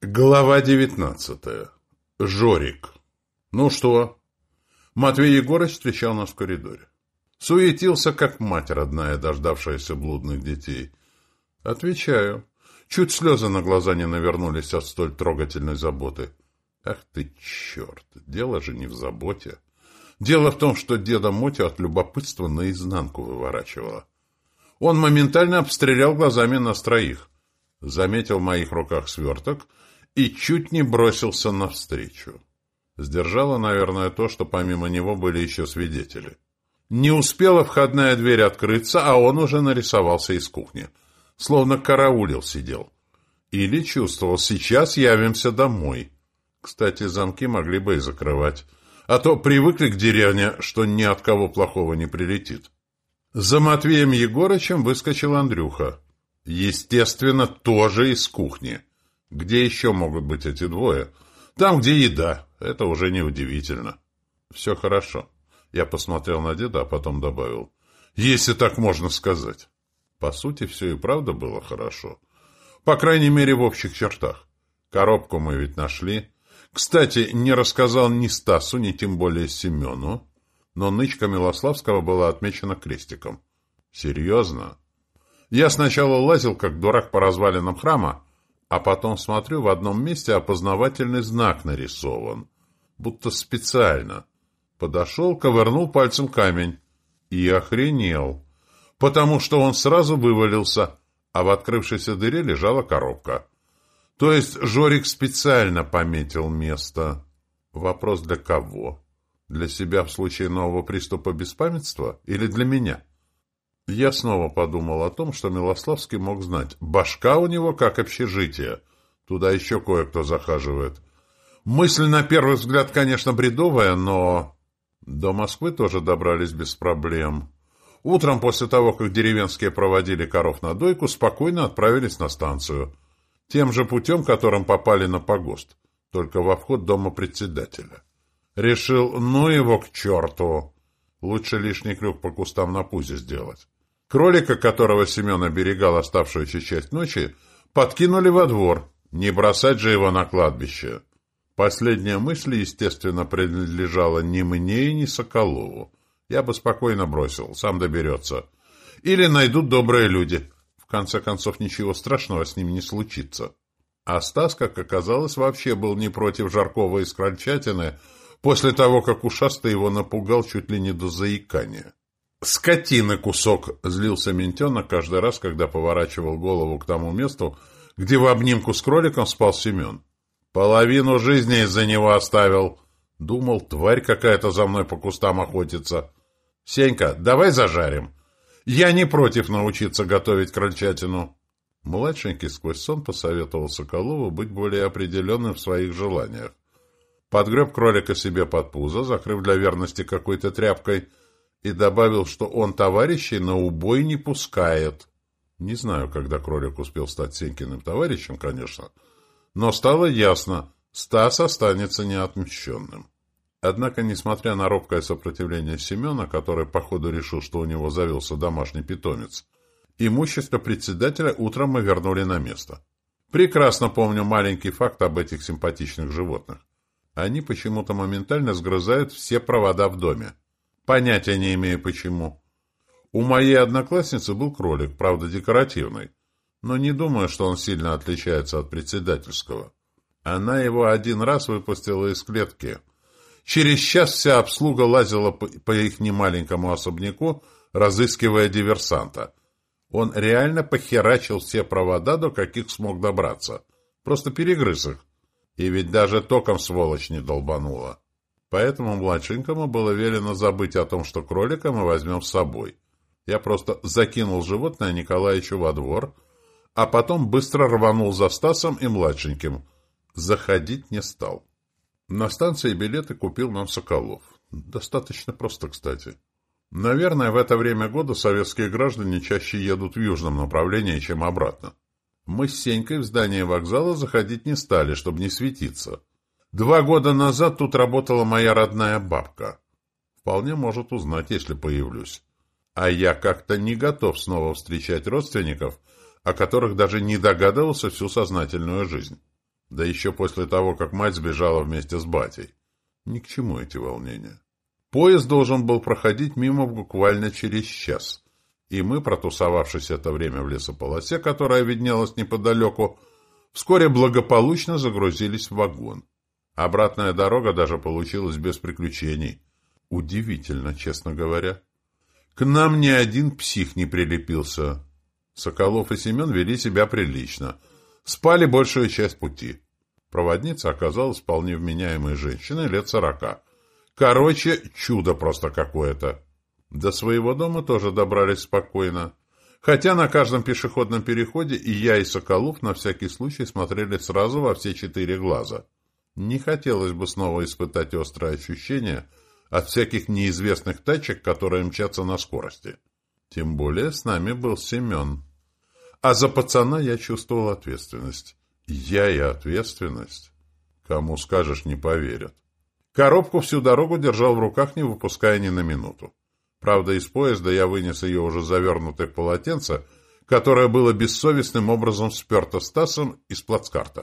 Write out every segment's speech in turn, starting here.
Глава 19. Жорик. Ну что? Матвей Егорыч встречал нас в коридоре. Суетился, как мать родная, дождавшаяся блудных детей. Отвечаю. Чуть слезы на глаза не навернулись от столь трогательной заботы. Ах ты черт, дело же не в заботе. Дело в том, что деда Мотю от любопытства наизнанку выворачивало. Он моментально обстрелял глазами нас троих. Заметил в моих руках сверток и чуть не бросился навстречу. Сдержало, наверное, то, что помимо него были еще свидетели. Не успела входная дверь открыться, а он уже нарисовался из кухни. Словно караулил сидел. Или чувствовал, сейчас явимся домой. Кстати, замки могли бы и закрывать. А то привыкли к деревне, что ни от кого плохого не прилетит. За Матвеем Егорычем выскочил Андрюха. Естественно, тоже из кухни. Где еще могут быть эти двое? Там, где еда. Это уже не удивительно. Все хорошо. Я посмотрел на деда, а потом добавил. Если так можно сказать. По сути, все и правда было хорошо. По крайней мере, в общих чертах. Коробку мы ведь нашли. Кстати, не рассказал ни Стасу, ни тем более Семену. Но нычка Милославского была отмечена крестиком. Серьезно? Я сначала лазил, как дурак, по развалинам храма, а потом смотрю, в одном месте опознавательный знак нарисован. Будто специально. Подошел, ковырнул пальцем камень. И охренел. Потому что он сразу вывалился, а в открывшейся дыре лежала коробка. То есть Жорик специально пометил место. Вопрос для кого? Для себя в случае нового приступа беспамятства или для меня? Я снова подумал о том, что Милославский мог знать. Башка у него как общежитие. Туда еще кое-кто захаживает. Мысль на первый взгляд, конечно, бредовая, но... До Москвы тоже добрались без проблем. Утром после того, как деревенские проводили коров на дойку, спокойно отправились на станцию. Тем же путем, которым попали на погост. Только во вход дома председателя. Решил, ну его к черту. Лучше лишний крюк по кустам на пузе сделать. Кролика, которого Семен оберегал оставшуюся часть ночи, подкинули во двор. Не бросать же его на кладбище. Последняя мысль, естественно, принадлежала ни мне и ни Соколову. Я бы спокойно бросил, сам доберется. Или найдут добрые люди. В конце концов, ничего страшного с ним не случится. А Стас, как оказалось, вообще был не против жаркого из крольчатины, после того, как ушастый его напугал чуть ли не до заикания. «Скотины кусок!» — злился ментенок каждый раз, когда поворачивал голову к тому месту, где в обнимку с кроликом спал Семен. «Половину жизни из-за него оставил. Думал, тварь какая-то за мной по кустам охотится. Сенька, давай зажарим. Я не против научиться готовить крольчатину». Младшенький сквозь сон посоветовал Соколову быть более определенным в своих желаниях. Подгреб кролика себе под пузо, закрыв для верности какой-то тряпкой, и добавил, что он товарищей на убой не пускает. Не знаю, когда кролик успел стать Сенькиным товарищем, конечно, но стало ясно, Стас останется неотмщенным. Однако, несмотря на робкое сопротивление Семена, который, походу, решил, что у него завелся домашний питомец, имущество председателя утром мы вернули на место. Прекрасно помню маленький факт об этих симпатичных животных. Они почему-то моментально сгрызают все провода в доме. Понятия не имею почему. У моей одноклассницы был кролик, правда декоративный, но не думаю, что он сильно отличается от председательского. Она его один раз выпустила из клетки. Через час вся обслуга лазила по их немаленькому особняку, разыскивая диверсанта. Он реально похерачил все провода, до каких смог добраться. Просто перегрыз их. И ведь даже током сволочь не долбанула. Поэтому младшенькому было велено забыть о том, что кролика мы возьмем с собой. Я просто закинул животное Николаевичу во двор, а потом быстро рванул за Стасом и младшеньким. Заходить не стал. На станции билеты купил нам Соколов. Достаточно просто, кстати. Наверное, в это время года советские граждане чаще едут в южном направлении, чем обратно. Мы с Сенькой в здание вокзала заходить не стали, чтобы не светиться. 2 года назад тут работала моя родная бабка. Вполне может узнать, если появлюсь. А я как-то не готов снова встречать родственников, о которых даже не догадывался всю сознательную жизнь. Да еще после того, как мать сбежала вместе с батей. Ни к чему эти волнения. Поезд должен был проходить мимо буквально через час, и мы, протусовавшись это время в лесополосе, которая виднелась неподалеку, вскоре благополучно загрузились в вагон. Обратная дорога даже получилась без приключений. Удивительно, честно говоря. К нам ни один псих не прилепился. Соколов и Семен вели себя прилично. Спали большую часть пути. Проводница оказалась вполне вменяемой женщиной лет 40. Короче, чудо просто какое-то. До своего дома тоже добрались спокойно. Хотя на каждом пешеходном переходе и я, и Соколов на всякий случай смотрели сразу во все 4 глаза. Не хотелось бы снова испытать острое ощущение от всяких неизвестных тачек, которые мчатся на скорости. Тем более с нами был Семен. А за пацана я чувствовал ответственность. Я и ответственность. Кому скажешь, не поверят. Коробку всю дорогу держал в руках, не выпуская ни на минуту. Правда, из поезда я вынес ее уже завернутой в полотенце, которое было бессовестным образом сперто Стасом из плацкарта.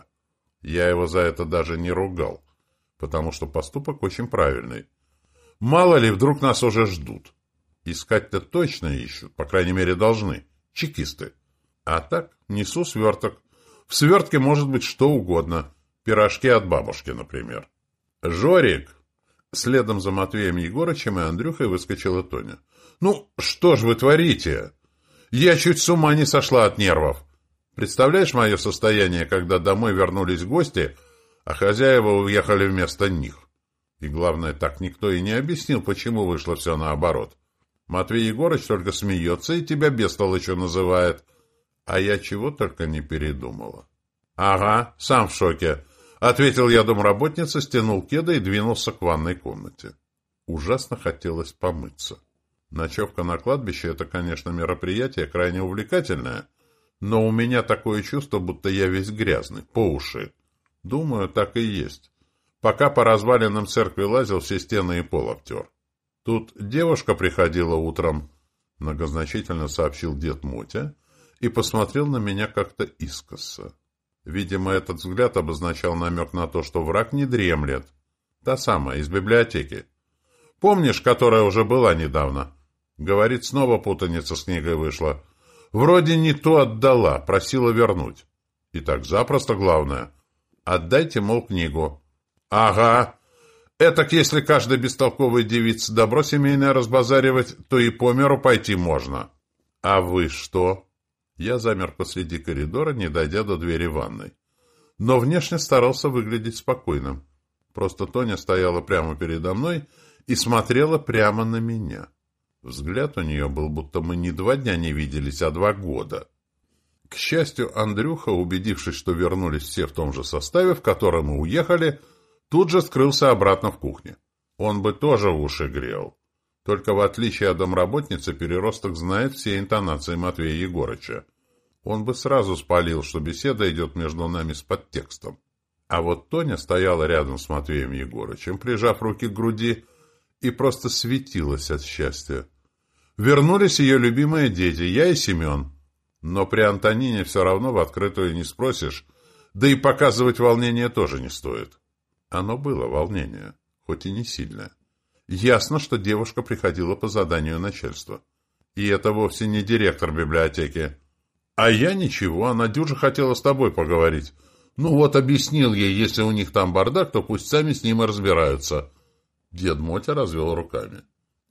Я его за это даже не ругал, потому что поступок очень правильный. Мало ли, вдруг нас уже ждут. Искать-то точно ищут, по крайней мере, должны. Чекисты. А так, несу сверток. В свертке может быть что угодно. Пирожки от бабушки, например. «Жорик!» Следом за Матвеем Егорычем и Андрюхой выскочила Тоня. «Ну, что ж вы творите? Я чуть с ума не сошла от нервов. Представляешь мое состояние, когда домой вернулись гости, а хозяева уехали вместо них? И главное, так никто и не объяснил, почему вышло все наоборот. Матвей Егорыч только смеется и тебя бестолочью называет. А я чего только не передумала». «Ага, сам в шоке», — ответил я домработнице, стянул кеды и двинулся к ванной комнате. Ужасно хотелось помыться. Ночевка на кладбище — это, конечно, мероприятие крайне увлекательное, но у меня такое чувство, будто я весь грязный, по уши. Думаю, так и есть. Пока по развалинам церкви лазил, все стены и пол обтер. Тут девушка приходила утром, многозначительно сообщил дед Мотя, и посмотрел на меня как-то искоса. Видимо, этот взгляд обозначал намек на то, что враг не дремлет. Та самая, из библиотеки. Помнишь, которая уже была недавно? Говорит, снова путаница с книгой вышла. Вроде не то отдала, просила вернуть. И так запросто, главное. Отдайте, мол, книгу. Ага. Этак, если каждой бестолковой девице добро семейное разбазаривать, то и по миру пойти можно. А вы что? Я замер посреди коридора, не дойдя до двери ванной. Но внешне старался выглядеть спокойным. Просто Тоня стояла прямо передо мной и смотрела прямо на меня. Взгляд у нее был, будто мы не 2 дня не виделись, а 2 года. К счастью, Андрюха, убедившись, что вернулись все в том же составе, в котором мы уехали, тут же скрылся обратно в кухне. Он бы тоже уши грел. Только в отличие от домработницы, переросток знает все интонации Матвея Егорыча. Он бы сразу спалил, что беседа идет между нами с подтекстом. А вот Тоня стояла рядом с Матвеем Егорычем, прижав руки к груди, и просто светилась от счастья. Вернулись ее любимые дети, я и Семен. Но при Антонине все равно в открытую не спросишь, да и показывать волнение тоже не стоит. Оно было волнение, хоть и не сильное. Ясно, что девушка приходила по заданию начальства. И это вовсе не директор библиотеки. А я ничего, она дюже хотела с тобой поговорить. Ну вот, объяснил ей, если у них там бардак, то пусть сами с ним и разбираются. Дед Мотя развел руками.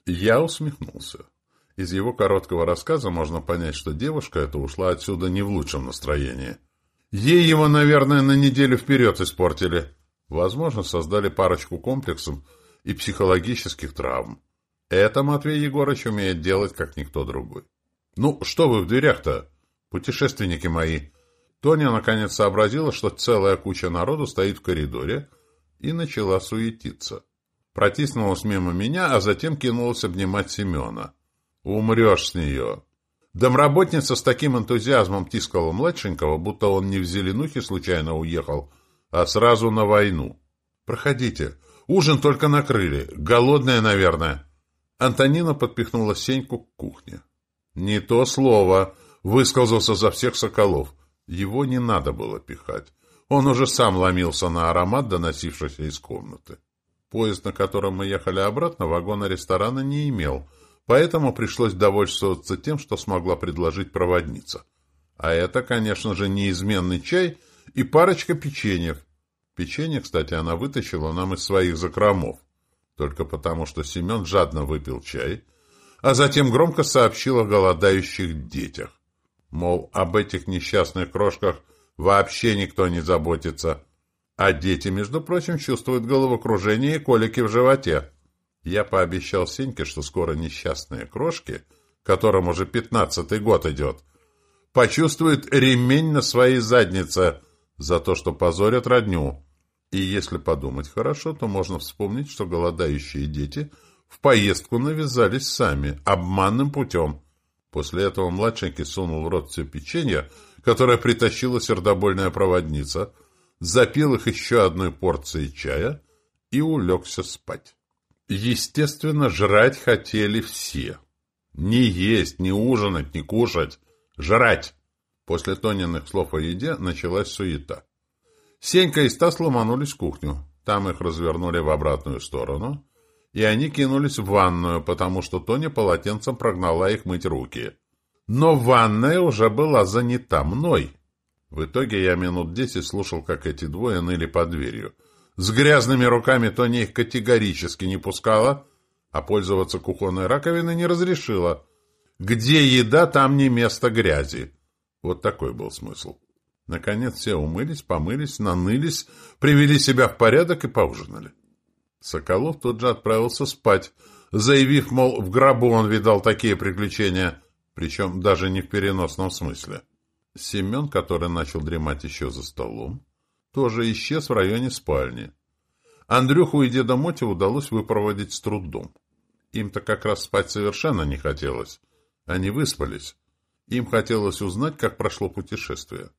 Я усмехнулся. Из его короткого рассказа можно понять, что девушка эта ушла отсюда не в лучшем настроении. Ей его, наверное, на неделю вперед испортили. Возможно, создали парочку комплексов и психологических травм. Это Матвей Егорыч умеет делать, как никто другой. «Ну, что вы в дверях-то, путешественники мои?» Тоня наконец сообразила, что целая куча народу стоит в коридоре, и начала суетиться. Протиснулась мимо меня, а затем кинулась обнимать Семена. «Умрешь с нее!» Домработница с таким энтузиазмом тискала младшенького, будто он не в Зеленухе случайно уехал, а сразу на войну. «Проходите. Ужин только накрыли. Голодная, наверное». Антонина подпихнула Сеньку к кухне. «Не то слово!» — высказался за всех Соколов. Его не надо было пихать. Он уже сам ломился на аромат, доносившийся из комнаты. Поезд, на котором мы ехали обратно, вагона ресторана не имел, поэтому пришлось довольствоваться тем, что смогла предложить проводница. А это, конечно же, неизменный чай и парочка печеньев. Печенье, кстати, она вытащила нам из своих закромов. Только потому, что Семен жадно выпил чай, а затем громко сообщил о голодающих детях. Мол, об этих несчастных крошках вообще никто не заботится. А дети, между прочим, чувствуют головокружение и колики в животе. Я пообещал Сеньке, что скоро несчастные крошки, которым уже 15-й год идет, почувствуют ремень на своей заднице за то, что позорят родню. И если подумать хорошо, то можно вспомнить, что голодающие дети в поездку навязались сами, обманным путем. После этого младшенький сунул в рот все печенье, которое притащила сердобольная проводница, запил их еще одной порцией чая и улегся спать. Естественно, жрать хотели все. Не есть, не ужинать, не кушать. Жрать! После Тониных слов о еде началась суета. Сенька и Стас ломанулись в кухню. Там их развернули в обратную сторону, и они кинулись в ванную, потому что Тоня полотенцем прогнала их мыть руки. Но ванная уже была занята мной. В итоге я минут 10 слушал, как эти двое ныли под дверью. С грязными руками Тоня их категорически не пускала, а пользоваться кухонной раковиной не разрешила. Где еда, там не место грязи. Вот такой был смысл. Наконец все умылись, помылись, нанылись, привели себя в порядок и поужинали. Соколов тут же отправился спать, заявив, мол, в гробу он видал такие приключения, причем даже не в переносном смысле. Семен, который начал дремать еще за столом, тоже исчез в районе спальни. Андрюху и деда Моти удалось выпроводить с трудом. Им-то как раз спать совершенно не хотелось. Они выспались. Им хотелось узнать, как прошло путешествие.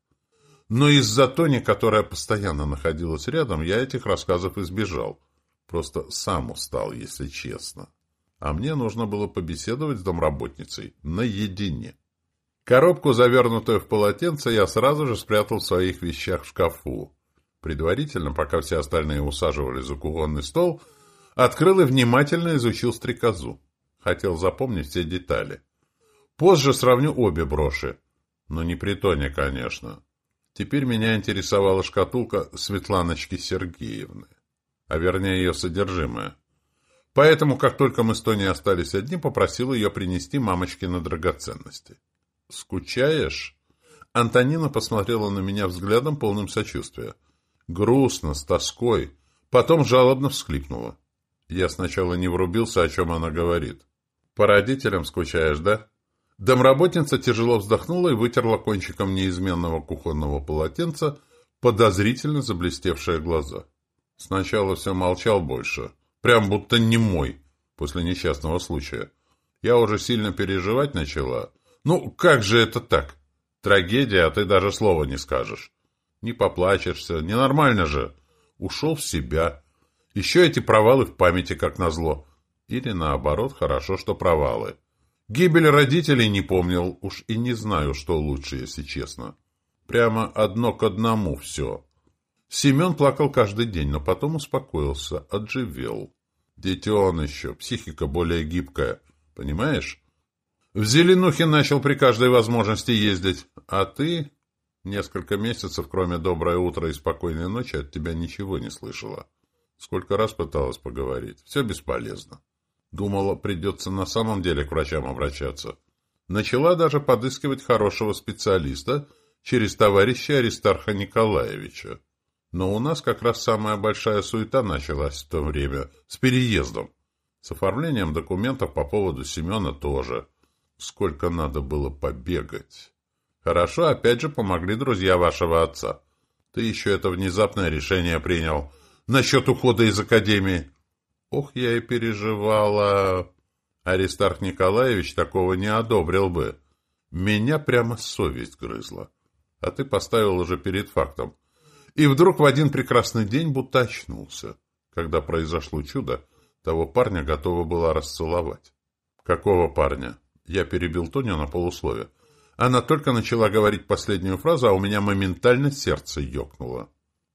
Но из-за Тони, которая постоянно находилась рядом, я этих рассказов избежал. Просто сам устал, если честно. А мне нужно было побеседовать с домработницей наедине. Коробку, завернутую в полотенце, я сразу же спрятал в своих вещах в шкафу. Предварительно, пока все остальные усаживались за кухонный стол, открыл и внимательно изучил стрекозу. Хотел запомнить все детали. Позже сравню обе броши. Но не при Тоне, конечно. Теперь меня интересовала шкатулка Светланочки Сергеевны. А вернее ее содержимое. Поэтому, как только мы с Тоней остались одни, попросил ее принести мамочкины драгоценности. «Скучаешь?» Антонина посмотрела на меня взглядом, полным сочувствия. Грустно, с тоской. Потом жалобно всхлипнула. Я сначала не врубился, о чем она говорит. «По родителям скучаешь, да?» Домработница тяжело вздохнула и вытерла кончиком неизменного кухонного полотенца подозрительно заблестевшие глаза. Сначала все молчал больше, прям будто немой, после несчастного случая. Я уже сильно переживать начала. Ну, как же это так? Трагедия, а ты даже слова не скажешь. Не поплачешься, ненормально же. Ушел в себя. Еще эти провалы в памяти, как назло. Или наоборот, хорошо, что провалы. Гибель родителей не помнил, уж и не знаю, что лучше, если честно. Прямо одно к одному все. Семен плакал каждый день, но потом успокоился, отживел. Детен еще, психика более гибкая, понимаешь? В Зеленухе начал при каждой возможности ездить, а ты... Несколько месяцев, кроме «доброе утро» и «спокойной ночи», от тебя ничего не слышала. Сколько раз пыталась поговорить, все бесполезно. Думала, придется на самом деле к врачам обращаться. Начала даже подыскивать хорошего специалиста через товарища Аристарха Николаевича. Но у нас как раз самая большая суета началась в то время, с переездом. С оформлением документов по поводу Семена тоже. Сколько надо было побегать. Хорошо, опять же, помогли друзья вашего отца. Ты еще это внезапное решение принял насчет ухода из академии. Ох, я и переживала. Аристарх Николаевич такого не одобрил бы. Меня прямо совесть грызла. А ты поставил уже перед фактом. И вдруг в один прекрасный день будто очнулся. Когда произошло чудо, того парня готова была расцеловать. Какого парня? Я перебил Тоню на полуслове. Она только начала говорить последнюю фразу, а у меня моментально сердце ёкнуло.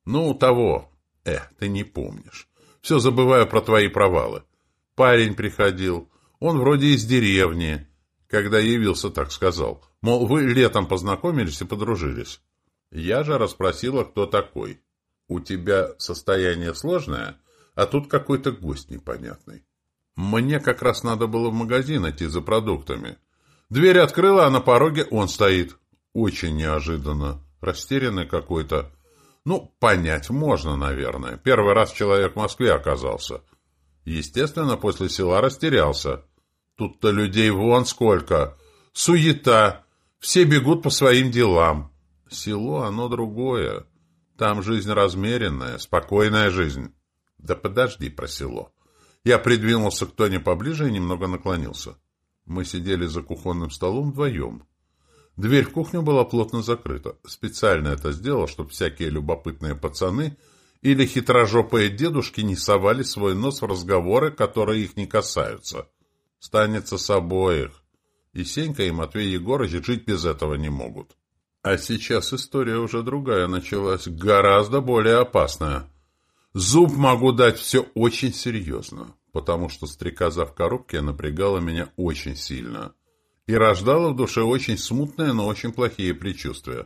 Ну, того. Ты не помнишь. Все забываю про твои провалы. Парень приходил. Он вроде из деревни. Когда явился, так сказал. Мол, вы летом познакомились и подружились. Я же расспросила, кто такой. У тебя состояние сложное, а тут какой-то гость непонятный. Мне как раз надо было в магазин идти за продуктами. Дверь открыла, а на пороге он стоит. Очень неожиданно. Растерянный какой-то. Ну, понять можно, наверное. Первый раз человек в Москве оказался. Естественно, после села растерялся. Тут-то людей вон сколько. Суета. Все бегут по своим делам. Село, оно другое. Там жизнь размеренная, спокойная жизнь. Да подожди про село. Я придвинулся к Тоне поближе и немного наклонился. Мы сидели за кухонным столом вдвоем. Дверь в кухню была плотно закрыта. Специально это сделал, чтобы всякие любопытные пацаны или хитрожопые дедушки не совали свой нос в разговоры, которые их не касаются. Станется с обоих. И Сенька, и Матвей Егорыч жить без этого не могут. А сейчас история уже другая началась, гораздо более опасная. Зуб могу дать все очень серьезно, потому что стрекоза в коробке напрягала меня очень сильно и рождала в душе очень смутные, но очень плохие предчувствия.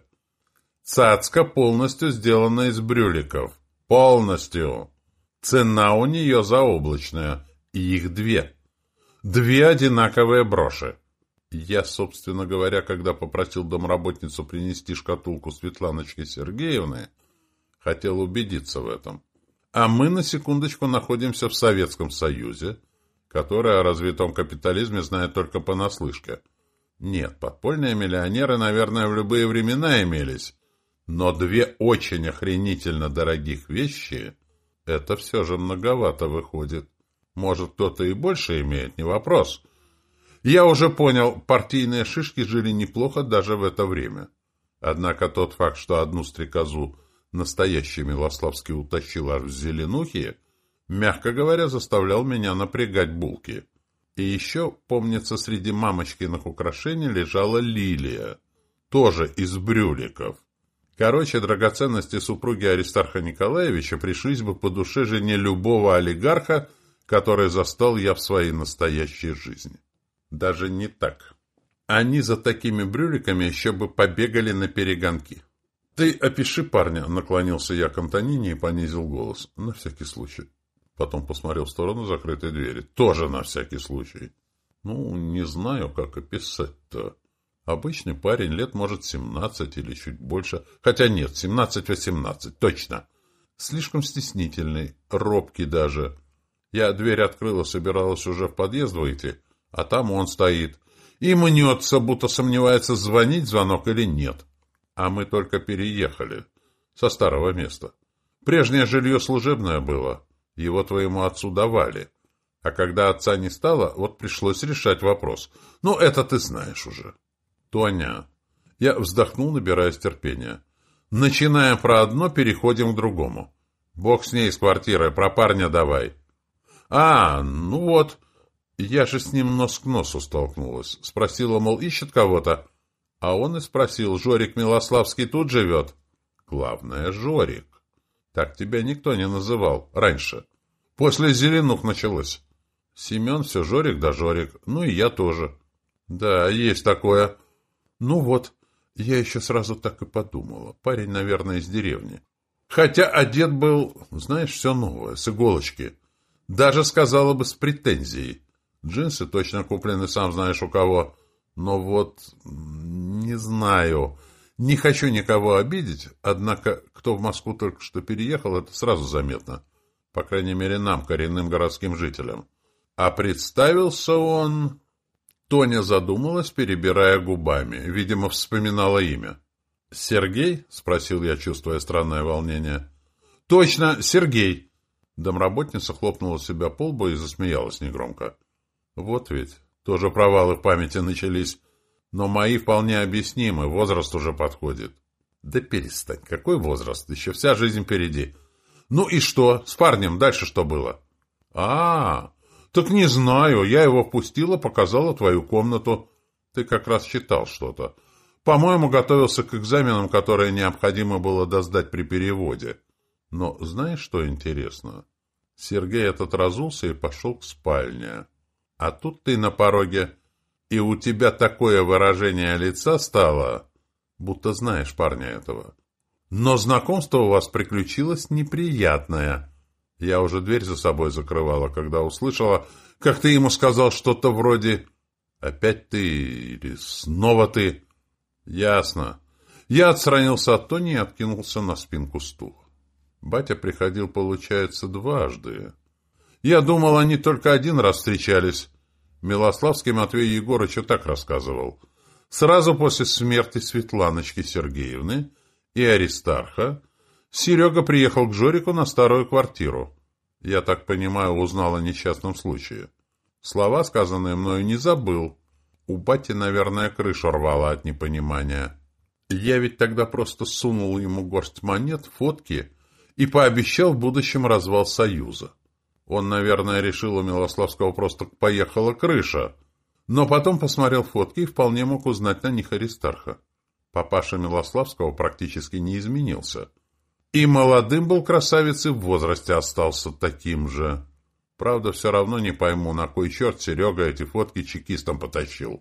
Цацка полностью сделана из брюликов. Полностью. Цена у нее заоблачная, и их две. Две одинаковые броши. Я, собственно говоря, когда попросил домработницу принести шкатулку Светланочки Сергеевны, хотел убедиться в этом. А мы, на секундочку, находимся в Советском Союзе, который о развитом капитализме знает только понаслышке. Нет, подпольные миллионеры, наверное, в любые времена имелись, но две очень охренительно дорогих вещи – это все же многовато выходит. Может, кто-то и больше имеет, не вопрос. Я уже понял, партийные шишки жили неплохо даже в это время. Однако тот факт, что одну стрекозу настоящий Милославский утащил аж в Зеленухи, мягко говоря, заставлял меня напрягать булки. И еще, помнится, среди мамочкиных украшений лежала лилия, тоже из брюликов. Короче, драгоценности супруги Аристарха Николаевича пришлись бы по душе жене любого олигарха, который застал я в своей настоящей жизни. Даже не так. Они за такими брюликами еще бы побегали на перегонки. «Ты опиши парня», — наклонился я к Антонине и понизил голос. На всякий случай. Потом посмотрел в сторону закрытой двери. Тоже на всякий случай. Ну, не знаю, как описать-то. Обычный парень лет, может, 17 или чуть больше. Хотя нет, 17-18, точно. Слишком стеснительный, робкий даже. Я дверь открыла, собиралась уже в подъезд выйти, а там он стоит. И мнется, будто сомневается, звонить звонок или нет. А мы только переехали. Со старого места. Прежнее жилье служебное было. Его твоему отцу давали. А когда отца не стало, вот пришлось решать вопрос. Ну, это ты знаешь уже. Тоня. Я вздохнул, набираясь терпения. Начиная про одно, переходим к другому. Бог с ней, с квартирой, про парня давай. Ну вот. Я же с ним нос к носу столкнулась. Спросила, мол, ищет кого-то. А он и спросил, Жорик Милославский тут живет? Главное, Жорик. Так тебя никто не называл раньше. После Зеленух началось. Семен все Жорик да Жорик. Ну и я тоже. Да, есть такое. Ну вот, я еще сразу так и подумала. Парень, наверное, из деревни. Хотя одет был, знаешь, все новое, с иголочки. Даже, сказала бы, с претензией. Джинсы точно куплены, сам знаешь у кого. Но вот, не знаю. Не хочу никого обидеть, однако, кто в Москву только что переехал, это сразу заметно. По крайней мере, нам, коренным городским жителям. А представился он... Тоня задумалась, перебирая губами. Видимо, вспоминала имя. «Сергей?» — спросил я, чувствуя странное волнение. «Точно, Сергей!» Домработница хлопнула себя по лбу и засмеялась негромко. «Вот ведь, тоже провалы в памяти начались. Но мои вполне объяснимы, возраст уже подходит». «Да перестань, какой возраст? Еще вся жизнь впереди». «Ну и что? С парнем дальше что было?» Так не знаю, я его впустила, показала твою комнату. Ты как раз читал что-то. По-моему, готовился к экзаменам, которые необходимо было досдать при переводе. Но знаешь, что интересно? Сергей этот разулся и пошел к спальне. А тут ты на пороге, и у тебя такое выражение лица стало, будто знаешь парня этого. Но знакомство у вас приключилось неприятное. Я уже дверь за собой закрывала, когда услышала, как ты ему сказал что-то вроде «Опять ты» или «Снова ты». Ясно. Я отстранился от Тони и откинулся на спинку стула. Батя приходил, получается, дважды. Я думал, они только один раз встречались. Милославский Матвей Егорыч так рассказывал. Сразу после смерти Светланочки Сергеевны и Аристарха Серега приехал к Жорику на старую квартиру. Я так понимаю, узнал о несчастном случае. Слова, сказанные мною, не забыл. У бати, наверное, крышу рвало от непонимания. Я ведь тогда просто сунул ему горсть монет, фотки и пообещал в будущем развал Союза. Он, наверное, решил, у Милославского просто поехала крыша. Но потом посмотрел фотки и вполне мог узнать на них Аристарха. Папаша Милославского практически не изменился. И молодым был красавец, и в возрасте остался таким же. Правда, все равно не пойму, на кой черт Серега эти фотки чекистам потащил.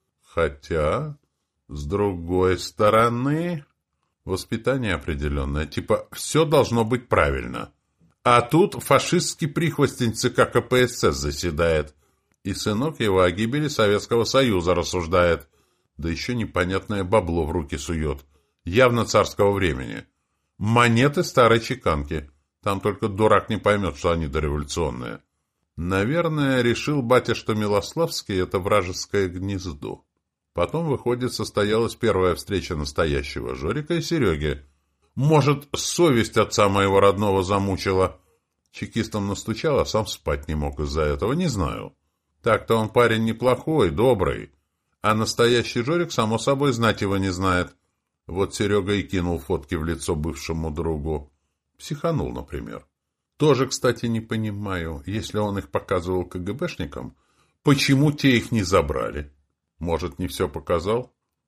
Хотя, с другой стороны, воспитание определенное, типа все должно быть правильно. А тут фашистский прихвостень ЦК КПСС заседает, и сынок его о гибели Советского Союза рассуждает, да еще непонятное бабло в руки сует, явно царского времени. Монеты старой чеканки, там только дурак не поймет, что они дореволюционные. Наверное, решил батя, что Милославский — это вражеское гнездо. Потом, выходит, состоялась первая встреча настоящего Жорика и Сереги. Может, совесть отца моего родного замучила. Чекистам настучал, а сам спать не мог из-за этого, не знаю. Так-то он парень неплохой, добрый. А настоящий Жорик, само собой, знать его не знает. Вот Серега и кинул фотки в лицо бывшему другу. Психанул, например. Тоже, кстати, не понимаю, если он их показывал КГБшникам, почему те их не забрали? Может, не все показал?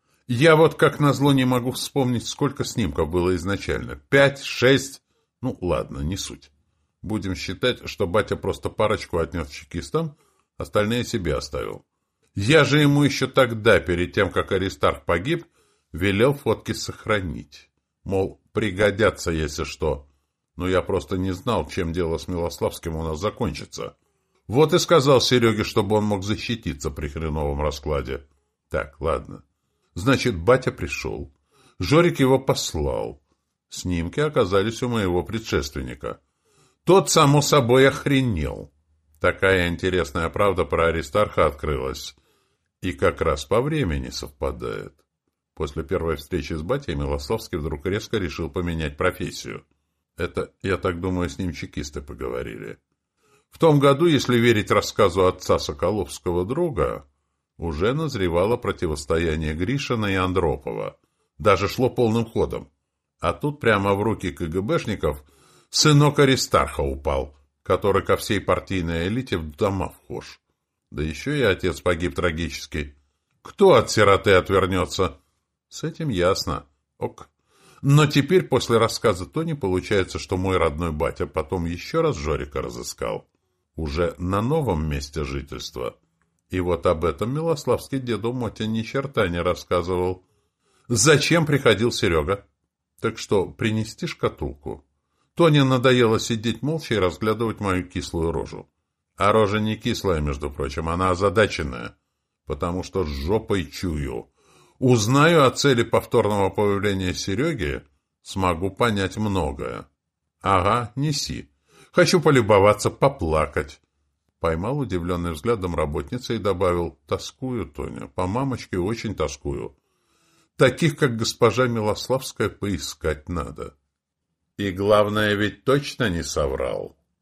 Я вот как назло не могу вспомнить, сколько снимков было изначально. 5, 6? Ну, ладно, не суть. Будем считать, что батя просто парочку отнес чекистам, остальные себе оставил. Я же ему еще тогда, перед тем, как Аристарх погиб, велел фотки сохранить. Мол, пригодятся, если что. Но я просто не знал, чем дело с Милославским у нас закончится. Вот и сказал Сереге, чтобы он мог защититься при хреновом раскладе. Так, ладно. Значит, батя пришел. Жорик его послал. Снимки оказались у моего предшественника. Тот, само собой, охренел. Такая интересная правда про Аристарха открылась. И как раз по времени совпадает. После первой встречи с батей Милославский вдруг резко решил поменять профессию. Это, я так думаю, с ним чекисты поговорили. В том году, если верить рассказу отца Соколовского друга, уже назревало противостояние Гришина и Андропова. Даже шло полным ходом. А тут прямо в руки КГБшников сынок Аристарха упал, который ко всей партийной элите в дома вхож. Да еще и отец погиб трагически. Кто от сироты отвернется? С этим ясно. Ок. Но теперь, после рассказа Тони, получается, что мой родной батя потом еще раз Жорика разыскал. Уже на новом месте жительства. И вот об этом Милославский деду Мотя ни черта не рассказывал. Зачем приходил Серега? Так что, принести шкатулку? Тоне надоело сидеть молча и разглядывать мою кислую рожу. А рожа не кислая, между прочим, она озадаченная. Потому что с жопой чую. Узнаю о цели повторного появления Сереги, смогу понять многое. Ага, неси. Хочу полюбоваться, поплакать. Поймал удивленный взглядом работницы и добавил: тоскую, Тоня, по мамочке очень тоскую. Таких, как госпожа Милославская, поискать надо. И главное, ведь точно не соврал.